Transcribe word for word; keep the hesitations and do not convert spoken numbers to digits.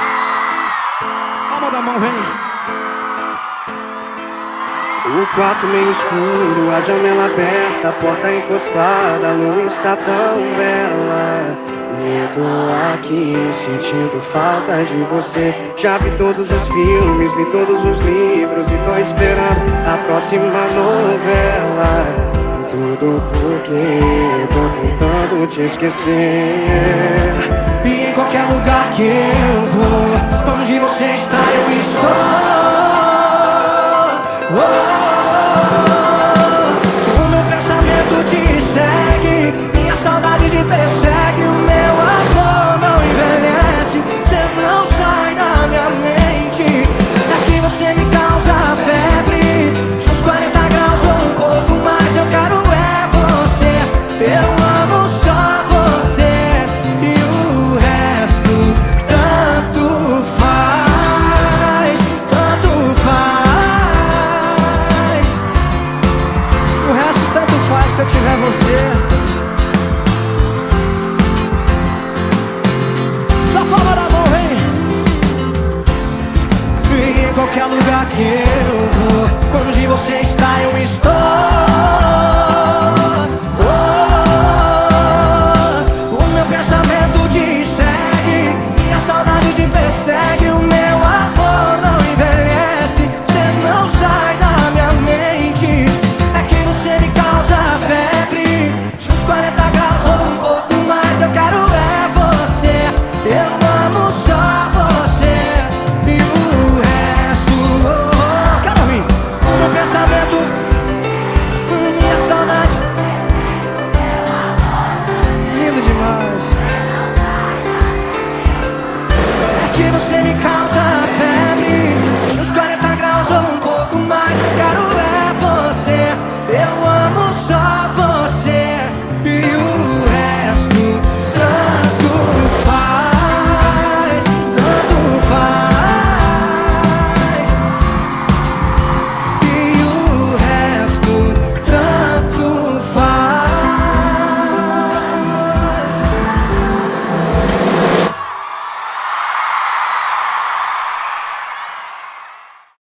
Palma da mão, vem. O quarto meio escuro, a janela aberta, a porta encostada, a lua está tão bela. E eu tô aqui sentindo falta de você. Já vi todos os filmes, li todos os livros e tô esperando a próxima novela. Tudo porque tô tentando te esquecer. E em qualquer lugar que eu vou, onde você está eu estou. Oh. O meu pensamento te segue, minha saudade te persegue. O meu amor não envelhece, você não sai da minha mente. Aqui você me causa febre, de uns quarenta graus ou um pouco mais. Eu quero é você, eu amo só você. E o resto tanto faz, tanto faz. O resto tanto faz se eu tiver você. Na palma da mão, vem. E em qualquer lugar que eu vou, onde você está eu estou. Oh, o meu pensamento te segue, minha saudade te persegue. O meu amor não envelhece, você não sai da minha mente. É que você me causa febre, de uns quarenta graus ou um pouco mais. Eu quero é você, eu amo só você. E o resto, oh, oh, quero ouvir. O meu pensamento, minha saudade, lindo demais. É que você me causa febre, de uns quarenta graus ou um pouco mais. Eu quero é você, eu amo só